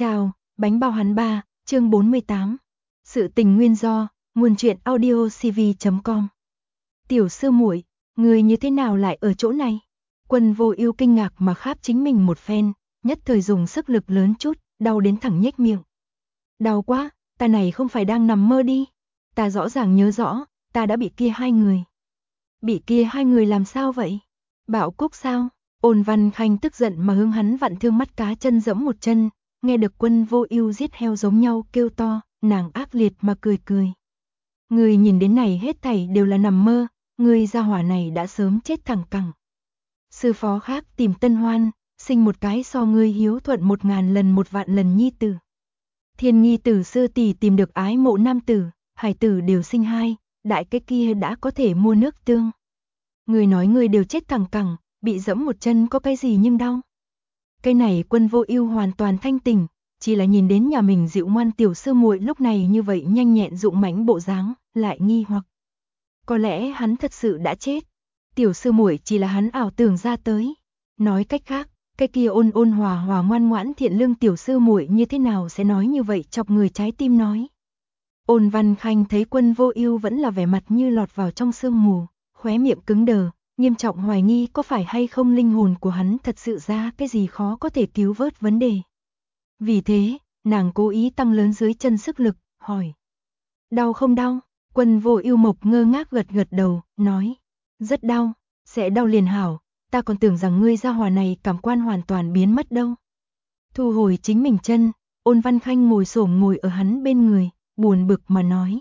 Chào, bánh bao hắn ba, chương 48. Sự tình nguyên do, nguồn truyện audio cv.com. Tiểu sư muội, người như thế nào lại ở chỗ này? Quân Vô Ưu kinh ngạc mà kháp chính mình một phen, nhất thời dùng sức lực lớn chút, đau đến thẳng nhếch miệng. Đau quá, ta này không phải đang nằm mơ đi. Ta rõ ràng nhớ rõ, ta đã bị kia hai người. Bị kia hai người làm sao vậy? Bạo Cúc sao? Ôn Văn Khanh tức giận mà hướng hắn vặn thương mắt cá chân giẫm một chân, nghe được Quân Vô Ưu giết heo giống nhau kêu to, nàng ác liệt mà cười cười. Người nhìn đến này hết thảy đều là nằm mơ, người gia hỏa này đã sớm chết thẳng cẳng. Sư phó khác tìm tân hoan, sinh một cái so ngươi hiếu thuận 1000 lần 1 vạn lần nhi tử. Thiên Nghi tử sư tỷ tìm được ái mộ nam tử, hải tử đều sinh hai, đại cái kia đã có thể mua nước tương. Người nói người đều chết thẳng cẳng, bị giẫm một chân có cái gì nhưng đau. Cái này Quân Vô Ưu hoàn toàn thanh tỉnh, chỉ là nhìn đến nhà mình dịu ngoan tiểu sư muội lúc này như vậy nhanh nhẹn dũng mãnh bộ dáng, lại nghi hoặc. Có lẽ hắn thật sự đã chết. Tiểu sư muội chỉ là hắn ảo tưởng ra tới. Nói cách khác, cái kia ôn ôn hòa hòa ngoan ngoãn thiện lương tiểu sư muội như thế nào sẽ nói như vậy chọc người trái tim nói. Ôn Văn Khanh thấy Quân Vô Ưu vẫn là vẻ mặt như lọt vào trong sương mù, khóe miệng cứng đờ, nghiêm trọng hoài nghi có phải hay không linh hồn của hắn thật sự ra cái gì khó có thể cứu vớt vấn đề. Vì thế, nàng cố ý tăng lớn dưới chân sức lực, hỏi. Đau không đau? Quân Vô Ưu mộc ngơ ngác gật gật đầu, nói. Rất đau, sẽ đau liền hảo, ta còn tưởng rằng ngươi gia hỏa này cảm quan hoàn toàn biến mất đâu. Thu hồi chính mình chân, Ôn Văn Khanh ngồi xổm ngồi ở hắn bên người, buồn bực mà nói.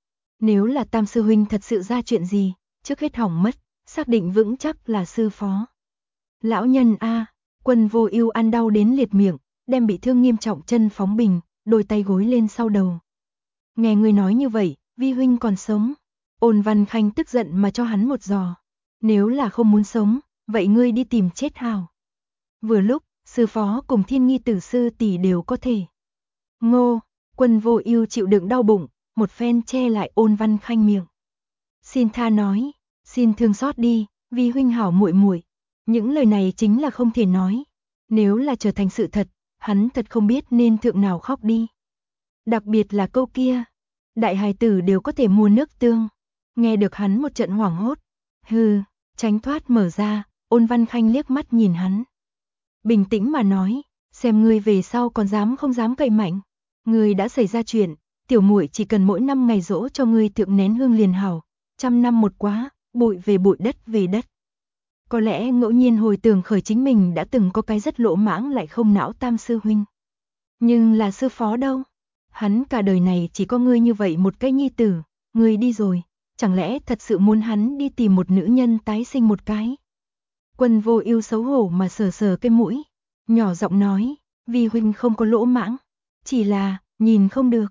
Nếu là Tam sư huynh thật sự ra chuyện gì, trước hết hỏng mất, xác định vững chắc là sư phó. Lão nhân a, Quân Vô Ưu ăn đau đến liệt miệng, đem bị thương nghiêm trọng chân phóng bình, đôi tay gối lên sau đầu. Nghe ngươi nói như vậy, vi huynh còn sống. Ôn Văn Khanh tức giận mà cho hắn một giò. Nếu là không muốn sống, vậy ngươi đi tìm chết hào. Vừa lúc, sư phó cùng Thiên Nghi tử sư tỷ đều có thể. Ngô, Quân Vô Ưu chịu đựng đau bụng, một phen che lại Ôn Văn Khanh miệng. Xin tha nói, xin thương xót đi, vi huynh hảo muội muội. Những lời này chính là không thể nói. Nếu là trở thành sự thật, hắn thật không biết nên thượng nào khóc đi. Đặc biệt là câu kia, đại hài tử đều có thể mua nước tương. Nghe được hắn một trận hoảng hốt. Hừ, tránh thoát mở ra, Ôn Văn Khanh liếc mắt nhìn hắn. Bình tĩnh mà nói, xem ngươi về sau còn dám không dám cậy mạnh. Ngươi đã xảy ra chuyện, tiểu muội chỉ cần mỗi năm ngày giỗ cho ngươi thượng nén hương liền hảo, 100 năm một quá, bụi về bụi đất về đất. Có lẽ ngẫu nhiên hồi tưởng khởi chính mình đã từng có cái rất lỗ mãng lại không não Tam sư huynh. Nhưng là sư phó đâu? Hắn cả đời này chỉ có ngươi như vậy một cái nhi tử, ngươi đi rồi, chẳng lẽ thật sự muốn hắn đi tìm một nữ nhân tái sinh một cái? Quân Vô Ưu xấu hổ mà sờ sờ cái mũi, nhỏ giọng nói, vi huynh không có lỗ mãng, chỉ là nhìn không được.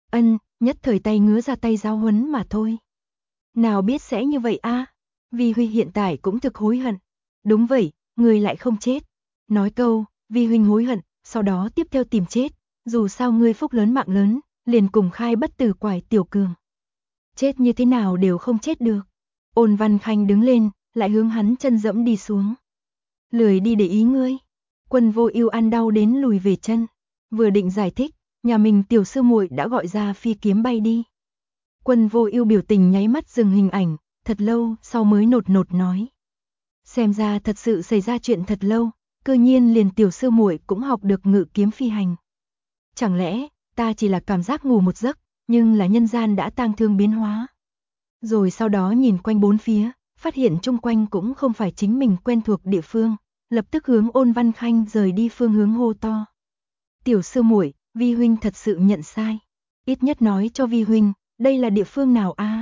Nhất thời tay ngứa ra tay giáo huấn mà thôi. Nào biết sẽ như vậy a? Vi huynh hiện tại cũng thực hối hận. Đúng vậy, người lại không chết. Nói câu, vi huynh hối hận, sau đó tiếp theo tìm chết, dù sao ngươi phúc lớn mạng lớn, liền cùng khai bất tử quải tiểu cường. Chết như thế nào đều không chết được. Ôn Văn Khanh đứng lên, lại hướng hắn chân dẫm đi xuống. Lười đi để ý ngươi. Quân Vô Ưu ăn đau đến lùi về chân, vừa định giải thích, nhà mình tiểu sư muội đã gọi ra phi kiếm bay đi. Quân Vô Ưu biểu tình nháy mắt dừng hình ảnh, thật lâu sau mới nột nột nói. Xem ra thật sự xảy ra chuyện thật lâu, cư nhiên liền tiểu sư muội cũng học được ngự kiếm phi hành. Chẳng lẽ, ta chỉ là cảm giác ngủ một giấc, nhưng là nhân gian đã tang thương biến hóa. Rồi sau đó nhìn quanh bốn phía, phát hiện chung quanh cũng không phải chính mình quen thuộc địa phương, lập tức hướng Ôn Văn Khanh rời đi phương hướng hô to. Tiểu sư muội, vi huynh thật sự nhận sai. Ít nhất nói cho vi huynh, đây là địa phương nào a?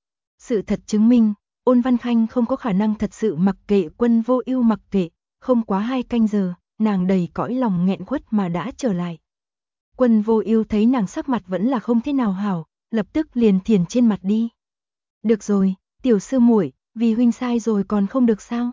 Sự thật chứng minh, Ôn Văn Khanh không có khả năng thật sự mặc kệ Quân Vô Ưu mặc kệ, không quá 2 canh giờ, nàng đầy cõi lòng nghẹn khuất mà đã trở lại. Quân Vô Ưu thấy nàng sắc mặt vẫn là không thế nào hảo, lập tức liền thiền trên mặt đi. Được rồi, tiểu sư muội, vì huynh sai rồi còn không được sao?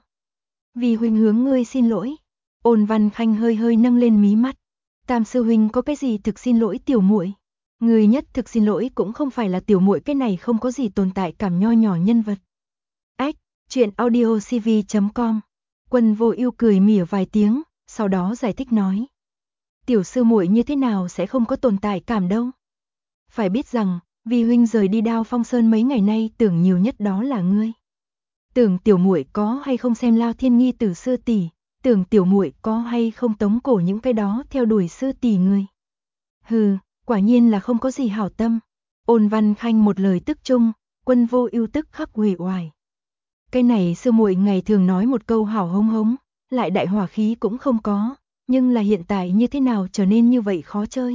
Vì huynh hướng ngươi xin lỗi. Ôn Văn Khanh hơi hơi nâng lên mí mắt. Tam sư huynh có cái gì thực xin lỗi tiểu muội? Người nhất thực xin lỗi cũng không phải là tiểu muội, cái này không có gì tồn tại cảm nho nhỏ nhân vật. Ách, truyện audio cv.com. Quân Vô Ưu cười mỉa vài tiếng, sau đó giải thích nói. tiểu sư muội như thế nào sẽ không có tồn tại cảm đâu. Phải biết rằng, vì huynh rời đi Đao Phong Sơn mấy ngày nay tưởng nhiều nhất đó là ngươi. Tưởng tiểu muội có hay không xem Lao Thiên Nghi từ sư tỷ, tưởng tiểu muội có hay không tống cổ những cái đó theo đuổi sư tỷ ngươi. Hừ, quả nhiên là không có gì hảo tâm. Ôn Văn Khanh một lời tức chung, Quân Vô Ưu tức khắc uể oải. Cái này sư muội ngày thường nói một câu hảo hống hống, lại đại hỏa khí cũng không có, nhưng là hiện tại như thế nào trở nên như vậy khó chơi.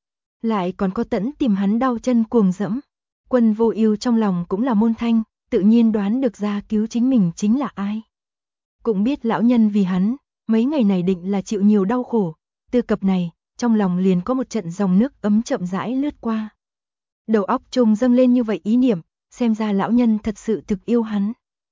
Lại còn có tẫn tìm hắn đau chân cuồng dẫm. Quân Vô Ưu trong lòng cũng là môn thanh, tự nhiên đoán được ra cứu chính mình chính là ai. Cũng biết lão nhân vì hắn, mấy ngày này định là chịu nhiều đau khổ, từ cập này, trong lòng liền có một trận dòng nước ấm chậm rãi lướt qua. Đầu óc trùng dâng lên như vậy ý niệm, xem ra lão nhân thật sự thực yêu hắn.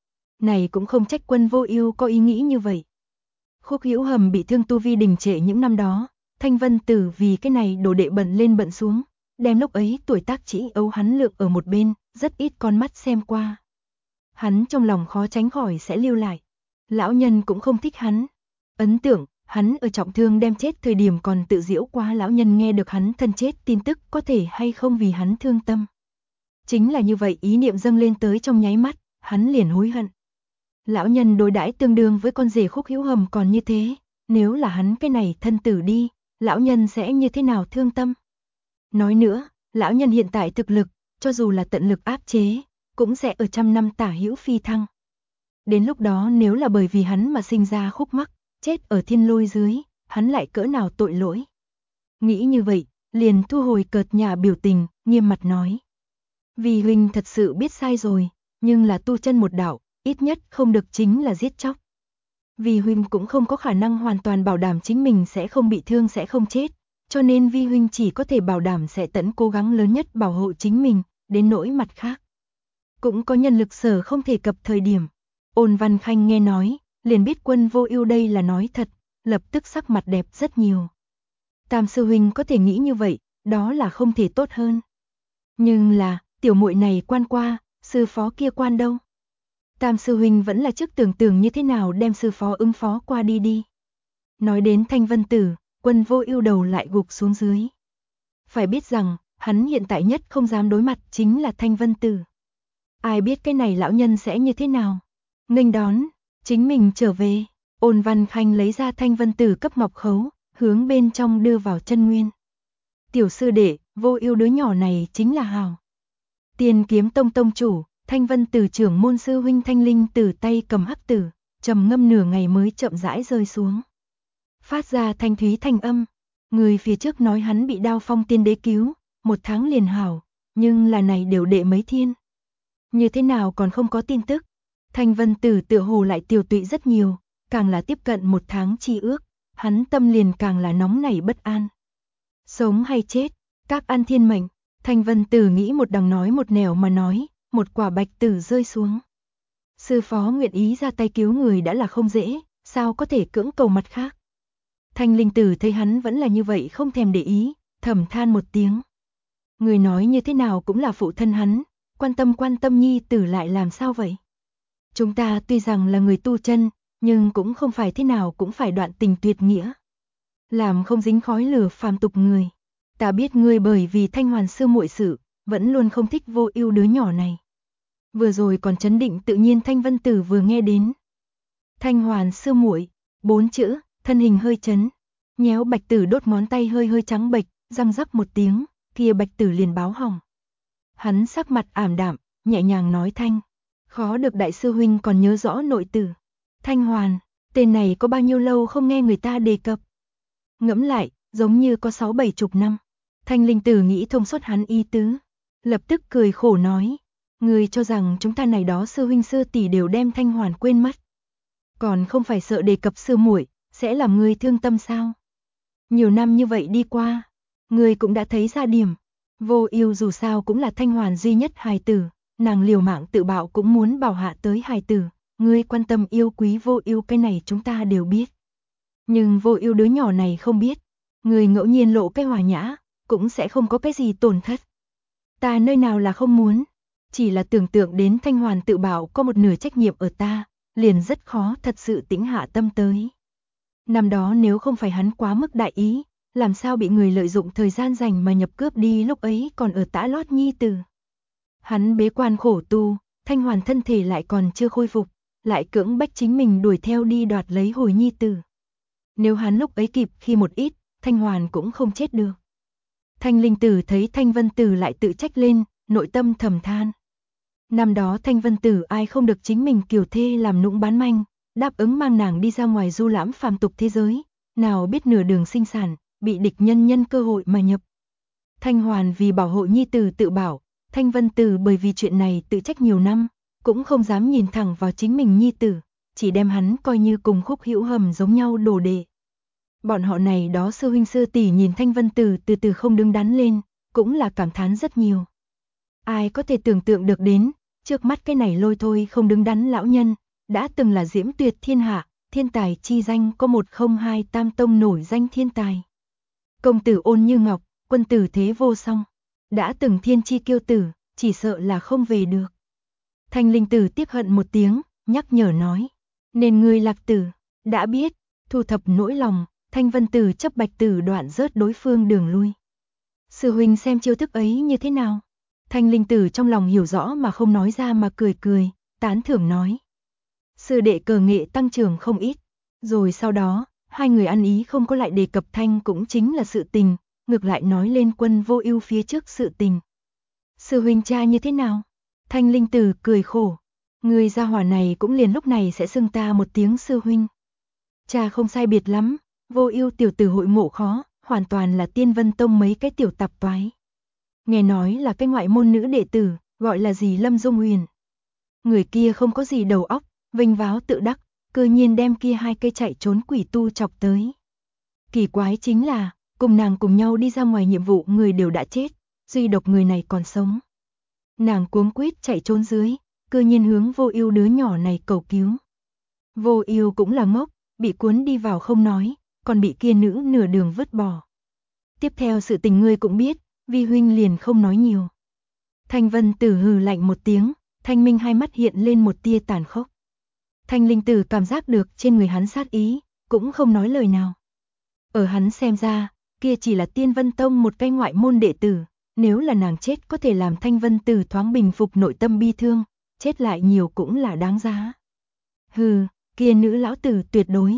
Này cũng không trách Quân Vô Ưu có ý nghĩ như vậy. Khúc Hữu Hầm bị thương tu vi đình trệ những năm đó, Thanh Vân Tử vì cái này đồ đệ bận lên bận xuống, đem lúc ấy tuổi tác chỉ ấu hắn lượng ở một bên, rất ít con mắt xem qua. Hắn trong lòng khó tránh khỏi sẽ lưu lại. Lão nhân cũng không thích hắn. Ấn tượng, hắn ở trọng thương đem chết thời điểm còn tự giễu qua lão nhân nghe được hắn thân chết tin tức có thể hay không vì hắn thương tâm. Chính là như vậy ý niệm dâng lên tới trong nháy mắt, hắn liền hối hận. Lão nhân đối đãi tương đương với con rể Khúc Hữu Hầm còn như thế, nếu là hắn cái này thân tử đi, lão nhân sẽ như thế nào thương tâm. Nói nữa, lão nhân hiện tại thực lực, cho dù là tận lực áp chế, cũng sẽ ở 100 năm tả hữu phi thăng. Đến lúc đó nếu là bởi vì hắn mà sinh ra khúc mắc, chết ở thiên lôi dưới, hắn lại cỡ nào tội lỗi. Nghĩ như vậy, liền thu hồi cợt nhả biểu tình, nghiêm mặt nói. Vì huynh thật sự biết sai rồi, nhưng là tu chân một đạo, ít nhất không được chính là giết chóc. Vì huynh cũng không có khả năng hoàn toàn bảo đảm chính mình sẽ không bị thương sẽ không chết, cho nên vi huynh chỉ có thể bảo đảm sẽ tận cố gắng lớn nhất bảo hộ chính mình, đến nỗi mặt khác. Cũng có nhân lực sở không thể cập thời điểm. Ôn Văn Khanh nghe nói, liền biết Quân Vô Ưu đây là nói thật, lập tức sắc mặt đẹp rất nhiều. Tam sư huynh có thể nghĩ như vậy, đó là không thể tốt hơn. Nhưng là, tiểu muội này quan qua, sư phó kia quan đâu? Tam sư huynh vẫn là trước tưởng như thế nào đem sư phó ứng phó qua đi. Nói đến Thanh Vân Tử, Quân Vô Ưu đầu lại gục xuống dưới. Phải biết rằng, hắn hiện tại nhất không dám đối mặt chính là Thanh Vân Tử. Ai biết cái này lão nhân sẽ như thế nào? Nghênh đón, chính mình trở về, Ôn Văn Khanh lấy ra Thanh Vân Tử cấp ngọc khấu, hướng bên trong đưa vào chân nguyên. Tiểu sư đệ, Vô Ưu đứa nhỏ này chính là hảo. Tiên Kiếm Tông tông chủ, Thanh Vân Tử trưởng môn sư huynh Thanh Linh Tử tay cầm hắc tử, trầm ngâm nửa ngày mới chậm rãi rơi xuống. Phát ra thanh thúy thanh âm, người phía trước nói hắn bị Đao Phong tiên đế cứu, 1 tháng liền hảo, nhưng là này đều đệ mấy thiên. Như thế nào còn không có tin tức? Thanh Vân Tử tựa hồ lại tiều tụy rất nhiều, càng là tiếp cận 1 tháng chi ước, hắn tâm liền càng là nóng nảy bất an. Sống hay chết, các ăn thiên mệnh, Thanh Vân Tử nghĩ một đằng nói một nẻo mà nói, một quả bạch tử rơi xuống. Sư phó nguyện ý ra tay cứu người đã là không dễ, sao có thể cưỡng cầu mặt khác. Thanh Linh Tử thấy hắn vẫn là như vậy không thèm để ý, thầm than một tiếng. Người nói như thế nào cũng là phụ thân hắn, quan tâm nhi tử lại làm sao vậy? Chúng ta tuy rằng là người tu chân, nhưng cũng không phải thế nào cũng phải đoạn tình tuyệt nghĩa. Làm không dính khói lửa phàm tục người. Ta biết ngươi bởi vì Thanh Hoàn sư muội sự, vẫn luôn không thích Vô Ưu đứa nhỏ này. Vừa rồi còn chấn định tự nhiên Thanh Vân Tử vừa nghe đến. Thanh Hoàn sư muội, 4 chữ, thân hình hơi chấn. Nhéo bạch tử đốt ngón tay hơi trắng bệch, răng rắc một tiếng, kia bạch tử liền báo hỏng. Hắn sắc mặt ảm đạm, nhẹ nhàng nói thanh. Khó được đại sư huynh còn nhớ rõ nội tử. Thanh Hoàn, tên này có bao nhiêu lâu không nghe người ta đề cập. Ngẫm lại, giống như có 6-7 chục năm. Thanh Linh Tử nghĩ thông suốt hắn ý tứ. Lập tức cười khổ nói. Người cho rằng chúng ta này đó sư huynh sư tỷ đều đem Thanh Hoàn quên mất. Còn không phải sợ đề cập sư muội sẽ làm người thương tâm sao? Nhiều năm như vậy đi qua, người cũng đã thấy ra điểm. Vô Ưu dù sao cũng là Thanh Hoàn duy nhất hài tử, nàng liều mạng tự bạo cũng muốn bảo hạ tới hài tử, ngươi quan tâm yêu quý Vô Ưu cái này chúng ta đều biết. Nhưng Vô Ưu đứa nhỏ này không biết, người ngẫu nhiên lộ cái hòa nhã, cũng sẽ không có cái gì tổn thất. Ta nơi nào là không muốn, chỉ là tưởng tượng đến Thanh Hoàn tự bạo có một nửa trách nhiệm ở ta, liền rất khó thật sự tĩnh hạ tâm tới. Năm đó nếu không phải hắn quá mức đại ý, làm sao bị người lợi dụng thời gian rảnh mà nhập cướp đi, lúc ấy còn ở tã lót nhi tử. Hắn bế quan khổ tu, Thanh Hoàn thân thể lại còn chưa khôi phục, lại cưỡng bách chính mình đuổi theo đi đoạt lấy hồi nhi tử. Nếu hắn lúc ấy kịp khi một ít, Thanh Hoàn cũng không chết được. Thanh Linh Tử thấy Thanh Vân Tử lại tự trách lên, nội tâm thầm than. Năm đó Thanh Vân Tử ai không được chính mình kiều thê làm nũng bán manh, đáp ứng mang nàng đi ra ngoài du lãm phàm tục thế giới, nào biết nửa đường sinh sản, bị địch nhân nhân cơ hội mà nhập. Thanh Hoàn vì bảo hộ nhi tử tự bảo, Thanh Vân Tử bởi vì chuyện này tự trách nhiều năm, cũng không dám nhìn thẳng vào chính mình nhi tử, chỉ đem hắn coi như cùng Khúc Hữu Hầm giống nhau đồ đệ. Bọn họ này đó sư huynh sư tỷ nhìn Thanh Vân Tử từ từ không đứng đắn lên, cũng là cảm thán rất nhiều. Ai có thể tưởng tượng được đến, trước mắt cái này lôi thôi không đứng đắn lão nhân, đã từng là diễm tuyệt thiên hạ, thiên tài chi danh có 102 tam tông nổi danh thiên tài. Công tử ôn như ngọc, quân tử thế vô song, đã từng thiên chi kiêu tử, chỉ sợ là không về được. Thanh Linh Tử tiếc hận một tiếng, nhắc nhở nói, nên ngươi Lạc Tử, đã biết, thu thập nỗi lòng, Thanh Vân Tử chấp Bạch Tử đoạn rớt đối phương đường lui. Sư huynh xem chiêu thức ấy như thế nào? Thanh Linh Tử trong lòng hiểu rõ mà không nói ra mà cười cười, tán thưởng nói. Sư đệ cờ nghệ tăng trưởng không ít, rồi sau đó, hai người ăn ý không có lại đề cập thanh cũng chính là sự tình, ngược lại nói lên Quân Vô Ưu phía trước sự tình. Sư huynh cha như thế nào? Thanh Linh Tử cười khổ, người gia hỏa này cũng liền lúc này sẽ xưng ta một tiếng sư huynh. Cha không sai biệt lắm, Vô Ưu tiểu tử hội ngộ khó, hoàn toàn là Tiên Vân Tông mấy cái tiểu tạp toái. Nghe nói là cái ngoại môn nữ đệ tử, gọi là gì Lâm Dung Huyền. Người kia không có gì đầu óc, vênh váo tự đắc, cơ nhiên đem kia hai cây chạy trốn quỷ tu chọc tới. Kỳ quái chính là, cùng nàng cùng nhau đi ra ngoài nhiệm vụ người đều đã chết, duy độc người này còn sống. Nàng cuống quýt chạy trốn dưới, cơ nhiên hướng Vô Ưu đứa nhỏ này cầu cứu. Vô Ưu cũng là ngốc, bị cuốn đi vào không nói, còn bị kia nữ nửa đường vứt bỏ. Tiếp theo sự tình ngươi cũng biết, vi huynh liền không nói nhiều. Thanh Vân Tử hừ lạnh một tiếng, thanh minh hai mắt hiện lên một tia tàn khốc. Thanh Linh Tử cảm giác được trên người hắn sát ý, cũng không nói lời nào. Ở hắn xem ra, kia chỉ là Tiên Vân Tông một cái ngoại môn đệ tử, nếu là nàng chết có thể làm Thanh Vân Tử thoáng bình phục nội tâm bi thương, chết lại nhiều cũng là đáng giá. Hừ, kia nữ lão tử tuyệt đối.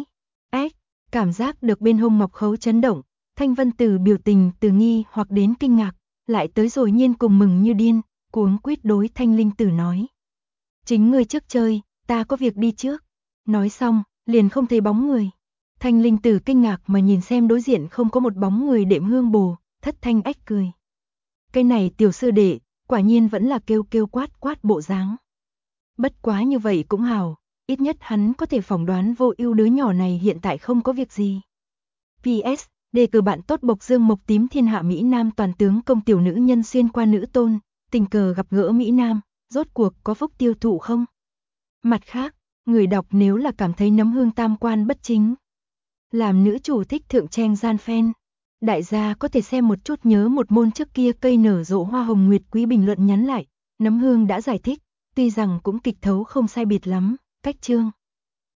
Cảm giác được bên hông ngọc khấu chấn động, Thanh Vân Tử biểu tình từ nghi hoặc đến kinh ngạc, lại tới rồi nhiên cùng mừng như điên, cuống quýt đối Thanh Linh Tử nói. Chính ngươi trước chơi, ta có việc đi trước. Nói xong, liền không thấy bóng người. Thanh Linh Tử kinh ngạc mà nhìn xem đối diện không có một bóng người đệm hương bồ, thất thanh ách cười. Cái này tiểu sư đệ, quả nhiên vẫn là kêu kêu quát quát bộ dáng. Bất quá như vậy cũng hào, ít nhất hắn có thể phỏng đoán Vô Ưu đứa nhỏ này hiện tại không có việc gì. PS, đề cử bạn tốt Bộc Dương Mộc Tím thiên hạ Mỹ Nam toàn tướng công tiểu nữ nhân xuyên qua nữ tôn, tình cờ gặp gỡ Mỹ Nam, rốt cuộc có phúc tiêu thụ không? Mặt khác, người đọc nếu là cảm thấy Nấm Hương tam quan bất chính, làm nữ chủ thích thượng trang gian phen, đại gia có thể xem một chút nhớ một môn trước kia cây nở rộ hoa hồng nguyệt quý bình luận nhắn lại, Nấm Hương đã giải thích, tuy rằng cũng kịch thấu không sai biệt lắm, cách chương.